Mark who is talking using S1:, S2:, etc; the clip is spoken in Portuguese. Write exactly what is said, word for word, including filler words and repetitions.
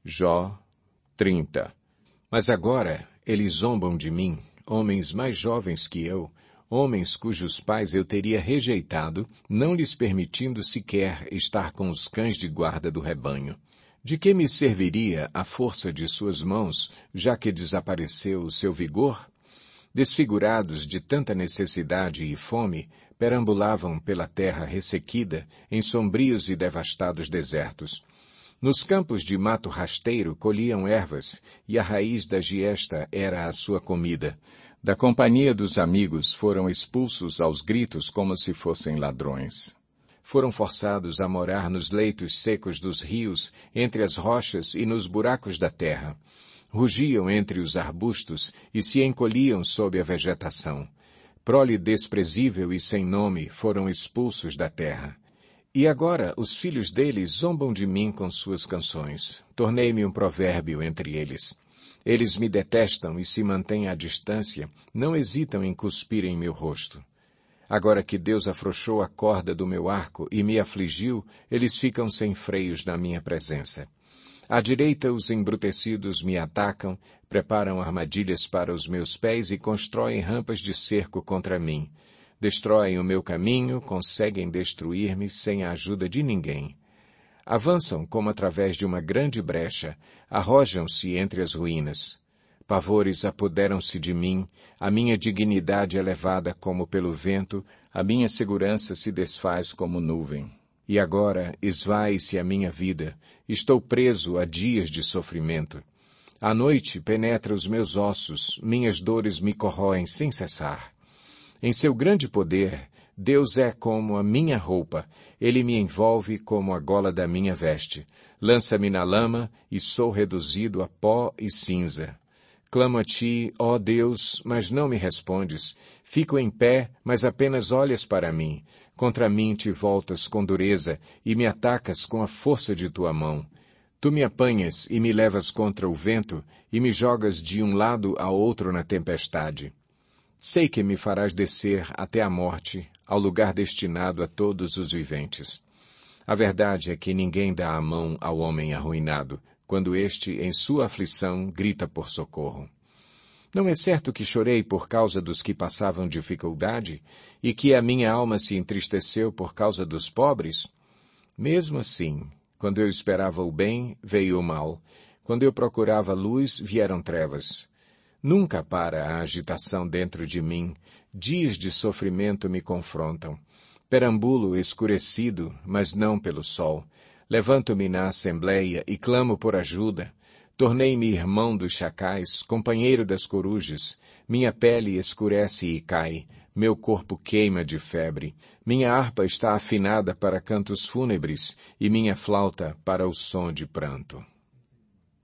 S1: Jó trinta. Mas agora eles zombam de mim, homens mais jovens que eu, homens cujos pais eu teria rejeitado, não lhes permitindo sequer estar com os cães de guarda do rebanho. De que me serviria a força de suas mãos, já que desapareceu o seu vigor? Desfigurados de tanta necessidade e fome, perambulavam pela terra ressequida, em sombrios e devastados desertos. Nos campos de mato rasteiro colhiam ervas, e a raiz da giesta era a sua comida. Da companhia dos amigos foram expulsos aos gritos como se fossem ladrões. Foram forçados a morar nos leitos secos dos rios, entre as rochas e nos buracos da terra. Rugiam entre os arbustos e se encolhiam sob a vegetação. Prole desprezível e sem nome foram expulsos da terra. E agora os filhos deles zombam de mim com suas canções. Tornei-me um provérbio entre eles. Eles me detestam e se mantêm à distância, não hesitam em cuspir em meu rosto. Agora que Deus afrouxou a corda do meu arco e me afligiu, eles ficam sem freios na minha presença. À direita os embrutecidos me atacam, preparam armadilhas para os meus pés e constroem rampas de cerco contra mim. Destroem o meu caminho, conseguem destruir-me sem a ajuda de ninguém. Avançam como através de uma grande brecha, arrojam-se entre as ruínas. Pavores apoderam-se de mim, a minha dignidade é levada como pelo vento, a minha segurança se desfaz como nuvem. E agora esvai-se a minha vida, estou preso a dias de sofrimento. A noite penetra os meus ossos, minhas dores me corroem sem cessar. Em seu grande poder, Deus é como a minha roupa, Ele me envolve como a gola da minha veste. Lança-me na lama e sou reduzido a pó e cinza. Clamo a ti, ó Deus, mas não me respondes. Fico em pé, mas apenas olhas para mim. Contra mim te voltas com dureza e me atacas com a força de tua mão. Tu me apanhas e me levas contra o vento e me jogas de um lado a outro na tempestade. Sei que me farás descer até a morte, ao lugar destinado a todos os viventes. A verdade é que ninguém dá a mão ao homem arruinado, quando este, em sua aflição, grita por socorro. Não é certo que chorei por causa dos que passavam dificuldade, e que a minha alma se entristeceu por causa dos pobres? Mesmo assim, quando eu esperava o bem, veio o mal. Quando eu procurava luz, vieram trevas. Nunca para a agitação dentro de mim, dias de sofrimento me confrontam. Perambulo escurecido, mas não pelo sol. Levanto-me na assembleia e clamo por ajuda. Tornei-me irmão dos chacais, companheiro das corujas. Minha pele escurece e cai, meu corpo queima de febre. Minha harpa está afinada para cantos fúnebres e minha flauta para o som de pranto.